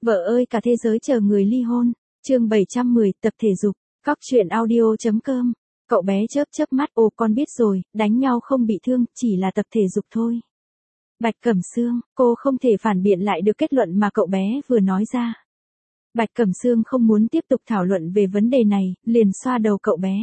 Vợ ơi cả thế giới chờ người ly hôn. Chương 710 tập thể dục. Cóc truyện audio.com. Cậu bé chớp chớp mắt, ồ con biết rồi, đánh nhau không bị thương, chỉ là tập thể dục thôi. Bạch Cẩm Sương, cô không thể phản biện lại được kết luận mà cậu bé vừa nói ra. Bạch Cẩm Sương không muốn tiếp tục thảo luận về vấn đề này, liền xoa đầu cậu bé.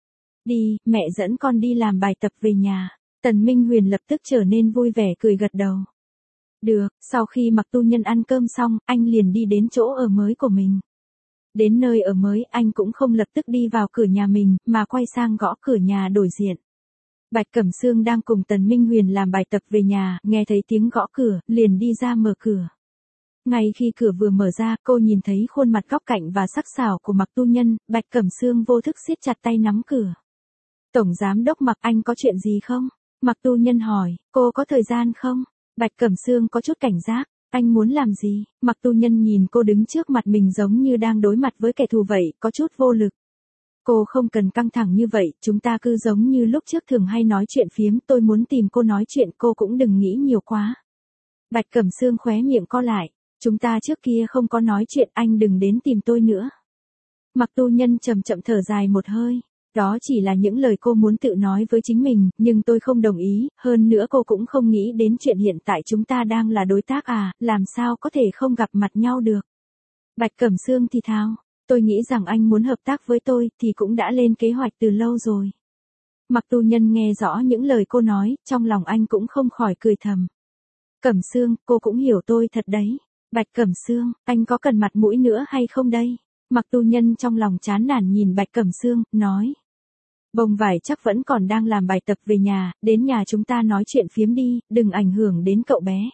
Đi, mẹ dẫn con đi làm bài tập về nhà. Tần Minh Huyền lập tức trở nên vui vẻ cười gật đầu. Được, sau khi Mặc Tu Nhân ăn cơm xong, anh liền đi đến chỗ ở mới của mình. Đến nơi ở mới, anh cũng không lập tức đi vào cửa nhà mình, mà quay sang gõ cửa nhà đối diện. Bạch Cẩm Sương đang cùng Tần Minh Huyền làm bài tập về nhà, nghe thấy tiếng gõ cửa, liền đi ra mở cửa. Ngay khi cửa vừa mở ra, cô nhìn thấy khuôn mặt góc cạnh và sắc sảo của Mặc Tu Nhân, Bạch Cẩm Sương vô thức siết chặt tay nắm cửa. Tổng giám đốc Mặc, anh có chuyện gì không? Mặc Tu Nhân hỏi, cô có thời gian không? Bạch Cẩm Sương có chút cảnh giác, anh muốn làm gì? Mặc Tu Nhân nhìn cô đứng trước mặt mình giống như đang đối mặt với kẻ thù vậy, có chút vô lực. Cô không cần căng thẳng như vậy, chúng ta cứ giống như lúc trước thường hay nói chuyện phiếm, tôi muốn tìm cô nói chuyện, cô cũng đừng nghĩ nhiều quá. Bạch Cẩm Sương khóe miệng co lại, chúng ta trước kia không có nói chuyện, anh đừng đến tìm tôi nữa. Mặc Tu Nhân chậm chậm thở dài một hơi. Đó chỉ là những lời cô muốn tự nói với chính mình, nhưng tôi không đồng ý, hơn nữa cô cũng không nghĩ đến chuyện hiện tại chúng ta đang là đối tác à, làm sao có thể không gặp mặt nhau được. Bạch Cẩm Sương thì thào, tôi nghĩ rằng anh muốn hợp tác với tôi thì cũng đã lên kế hoạch từ lâu rồi. Mặc Tu Nhân nghe rõ những lời cô nói, trong lòng anh cũng không khỏi cười thầm. Cẩm Sương, cô cũng hiểu tôi thật đấy. Bạch Cẩm Sương, anh có cần mặt mũi nữa hay không đây? Mặc Tu Nhân trong lòng chán nản nhìn Bạch Cẩm Sương, nói. Bông vải chắc vẫn còn đang làm bài tập về nhà, đến nhà chúng ta nói chuyện phiếm đi, đừng ảnh hưởng đến cậu bé.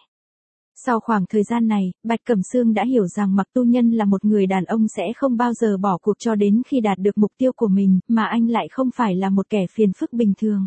Sau khoảng thời gian này, Bạch Cẩm Sương đã hiểu rằng Mặc Tu Nhân là một người đàn ông sẽ không bao giờ bỏ cuộc cho đến khi đạt được mục tiêu của mình, mà anh lại không phải là một kẻ phiền phức bình thường.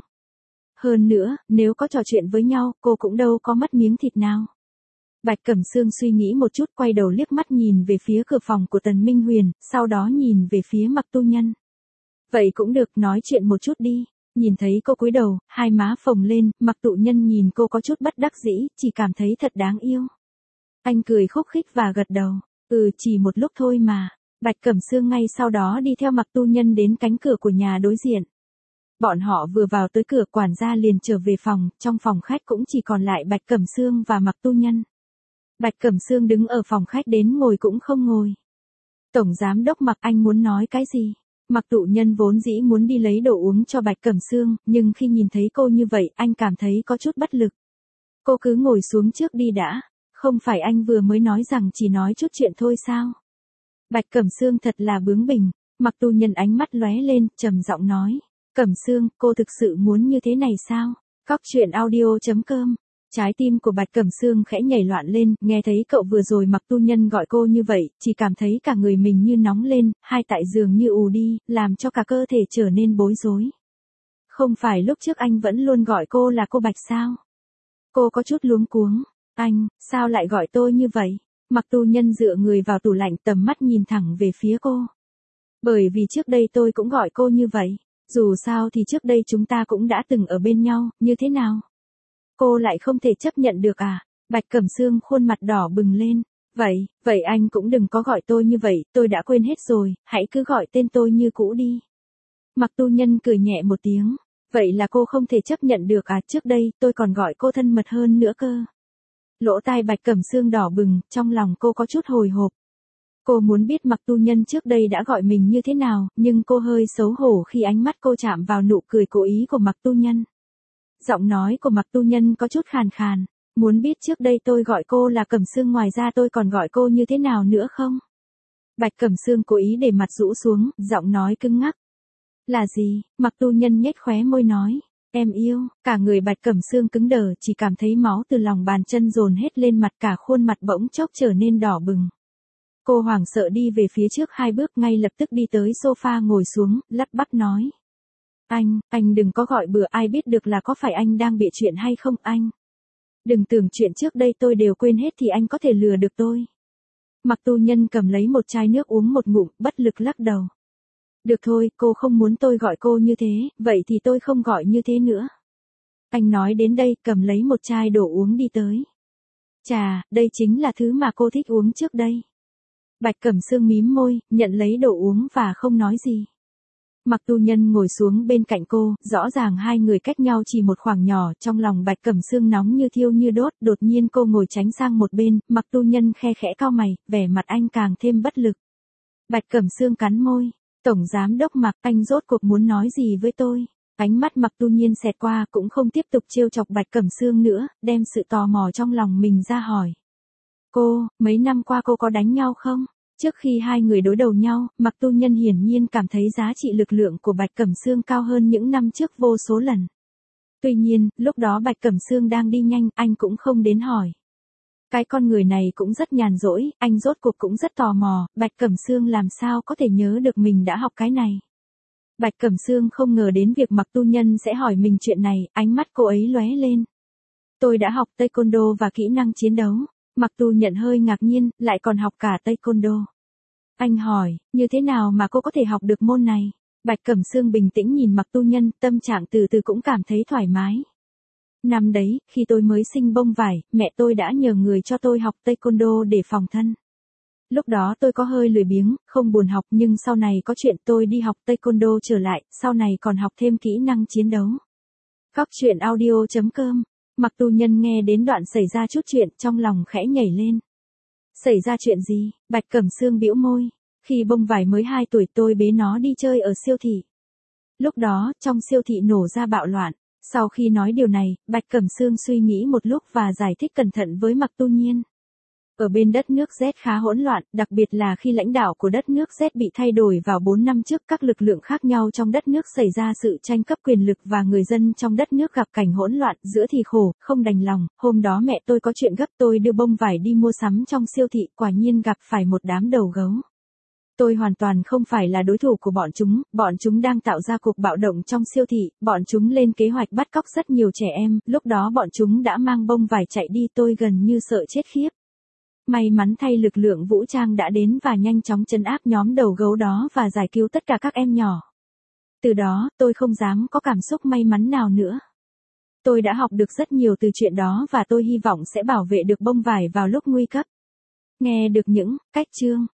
Hơn nữa, nếu có trò chuyện với nhau, cô cũng đâu có mất miếng thịt nào. Bạch Cẩm Sương suy nghĩ một chút, quay đầu liếc mắt nhìn về phía cửa phòng của Tần Minh Huyền, sau đó nhìn về phía Mặc Tu Nhân. Vậy cũng được, nói chuyện một chút đi. Nhìn thấy cô cúi đầu, hai má phồng lên, Mặc Tu Nhân nhìn cô có chút bất đắc dĩ, chỉ cảm thấy thật đáng yêu. Anh cười khúc khích và gật đầu. Chỉ một lúc thôi mà. Bạch Cẩm Sương ngay sau đó đi theo Mặc Tu Nhân đến cánh cửa của nhà đối diện. Bọn họ vừa vào tới cửa, quản gia liền trở về phòng, trong phòng khách cũng chỉ còn lại Bạch Cẩm Sương và Mặc Tu Nhân. Bạch Cẩm Sương đứng ở phòng khách đến ngồi cũng không ngồi. Tổng giám đốc Mặc, anh muốn nói cái gì? Mặc Tu Nhân vốn dĩ muốn đi lấy đồ uống cho Bạch Cẩm Sương, nhưng khi nhìn thấy cô như vậy, anh cảm thấy có chút bất lực. Cô cứ ngồi xuống trước đi đã, không phải anh vừa mới nói rằng chỉ nói chút chuyện thôi sao? Bạch Cẩm Sương thật là bướng bỉnh. Mặc Tu Nhân ánh mắt lóe lên, trầm giọng nói. Cẩm Sương, cô thực sự muốn như thế này sao? Cóc truyện audio.com. Trái tim của Bạch Cẩm Sương khẽ nhảy loạn lên, nghe thấy cậu vừa rồi Mặc Tu Nhân gọi cô như vậy, chỉ cảm thấy cả người mình như nóng lên, hai tại giường như ù đi, làm cho cả cơ thể trở nên bối rối. Không phải lúc trước anh vẫn luôn gọi cô là cô Bạch sao? Cô có chút luống cuống. Anh, sao lại gọi tôi như vậy? Mặc Tu Nhân dựa người vào tủ lạnh, tầm mắt nhìn thẳng về phía cô. Bởi vì trước đây tôi cũng gọi cô như vậy. Dù sao thì trước đây chúng ta cũng đã từng ở bên nhau, như thế nào? Cô lại không thể chấp nhận được à? Bạch Cẩm Sương khuôn mặt đỏ bừng lên. Vậy anh cũng đừng có gọi tôi như vậy, tôi đã quên hết rồi, hãy cứ gọi tên tôi như cũ đi. Mặc Tu Nhân cười nhẹ một tiếng. Vậy là cô không thể chấp nhận được à? Trước đây tôi còn gọi cô thân mật hơn nữa cơ. Lỗ tai Bạch Cẩm Sương đỏ bừng, trong lòng cô có chút hồi hộp. Cô muốn biết Mặc Tu Nhân trước đây đã gọi mình như thế nào, nhưng cô hơi xấu hổ khi ánh mắt cô chạm vào nụ cười cố ý của Mặc Tu Nhân. Giọng nói của Mặc Tu Nhân có chút khàn khàn. Muốn biết trước đây tôi gọi cô là Cẩm Sương, ngoài ra tôi còn gọi cô như thế nào nữa không? Bạch Cẩm Sương cố ý để mặt rũ xuống, giọng nói cứng ngắc. Là gì? Mặc Tu Nhân nhếch khóe môi nói. Em yêu. Cả người Bạch Cẩm Sương cứng đờ, chỉ cảm thấy máu từ lòng bàn chân dồn hết lên mặt, cả khuôn mặt bỗng chốc trở nên đỏ bừng. Cô hoảng sợ đi về phía trước hai bước, ngay lập tức đi tới sofa ngồi xuống, lắp bắp nói. Anh đừng có gọi bừa, ai biết được là có phải anh đang bịa chuyện hay không anh. Đừng tưởng chuyện trước đây tôi đều quên hết thì anh có thể lừa được tôi. Mặc Tu Nhân cầm lấy một chai nước uống một ngụm, bất lực lắc đầu. Được thôi, cô không muốn tôi gọi cô như thế, vậy thì tôi không gọi như thế nữa. Anh nói đến đây, cầm lấy một chai đồ uống đi tới. Chà, đây chính là thứ mà cô thích uống trước đây. Bạch Cẩm Sương mím môi, nhận lấy đồ uống và không nói gì. Mặc Tu Nhân ngồi xuống bên cạnh cô, rõ ràng hai người cách nhau chỉ một khoảng nhỏ, trong lòng Bạch Cẩm Sương nóng như thiêu như đốt, đột nhiên cô ngồi tránh sang một bên, Mặc Tu Nhân khe khẽ cau mày, vẻ mặt anh càng thêm bất lực. Bạch Cẩm Sương cắn môi, Tổng Giám Đốc Mặc, anh rốt cuộc muốn nói gì với tôi? Ánh mắt Mặc Tu Nhiên xẹt qua, cũng không tiếp tục trêu chọc Bạch Cẩm Sương nữa, đem sự tò mò trong lòng mình ra hỏi. Cô, mấy năm qua cô có đánh nhau không? Trước khi hai người đối đầu nhau, Mặc Tu Nhân hiển nhiên cảm thấy giá trị lực lượng của Bạch Cẩm Sương cao hơn những năm trước vô số lần. Tuy nhiên, lúc đó Bạch Cẩm Sương đang đi nhanh, anh cũng không đến hỏi. Cái con người này cũng rất nhàn rỗi, anh rốt cuộc cũng rất tò mò, Bạch Cẩm Sương làm sao có thể nhớ được mình đã học cái này. Bạch Cẩm Sương không ngờ đến việc Mặc Tu Nhân sẽ hỏi mình chuyện này, ánh mắt cô ấy lóe lên. Tôi đã học Taekwondo và kỹ năng chiến đấu. Mặc Tu Nhận hơi ngạc nhiên, lại còn học cả Taekwondo. Anh hỏi, như thế nào mà cô có thể học được môn này? Bạch Cẩm Sương bình tĩnh nhìn Mặc Tu Nhân, tâm trạng từ từ cũng cảm thấy thoải mái. Năm đấy, khi tôi mới sinh bông vải, mẹ tôi đã nhờ người cho tôi học Taekwondo để phòng thân. Lúc đó tôi có hơi lười biếng, không buồn học, nhưng sau này có chuyện tôi đi học Taekwondo trở lại, sau này còn học thêm kỹ năng chiến đấu. Góc truyện audio.com. Mặc Tu Nhân nghe đến đoạn xảy ra chút chuyện, trong lòng khẽ nhảy lên. Xảy ra chuyện gì? Bạch Cẩm Sương bĩu môi. Khi bông vải mới 2 tuổi tôi bế nó đi chơi ở siêu thị. Lúc đó, trong siêu thị nổ ra bạo loạn. Sau khi nói điều này, Bạch Cẩm Sương suy nghĩ một lúc và giải thích cẩn thận với Mặc Tu Nhiên. Ở bên đất nước Z khá hỗn loạn, đặc biệt là khi lãnh đạo của đất nước Z bị thay đổi vào 4 năm trước, các lực lượng khác nhau trong đất nước xảy ra sự tranh cấp quyền lực và người dân trong đất nước gặp cảnh hỗn loạn, giữa thì khổ, không đành lòng. Hôm đó mẹ tôi có chuyện gấp, tôi đưa bông vải đi mua sắm trong siêu thị, quả nhiên gặp phải một đám đầu gấu. Tôi hoàn toàn không phải là đối thủ của bọn chúng đang tạo ra cuộc bạo động trong siêu thị, bọn chúng lên kế hoạch bắt cóc rất nhiều trẻ em, lúc đó bọn chúng đã mang bông vải chạy đi, tôi gần như sợ chết khiếp. May mắn thay lực lượng vũ trang đã đến và nhanh chóng trấn áp nhóm đầu gấu đó và giải cứu tất cả các em nhỏ. Từ đó, tôi không dám có cảm xúc may mắn nào nữa. Tôi đã học được rất nhiều từ chuyện đó và tôi hy vọng sẽ bảo vệ được bông vải vào lúc nguy cấp. Nghe được những cách chương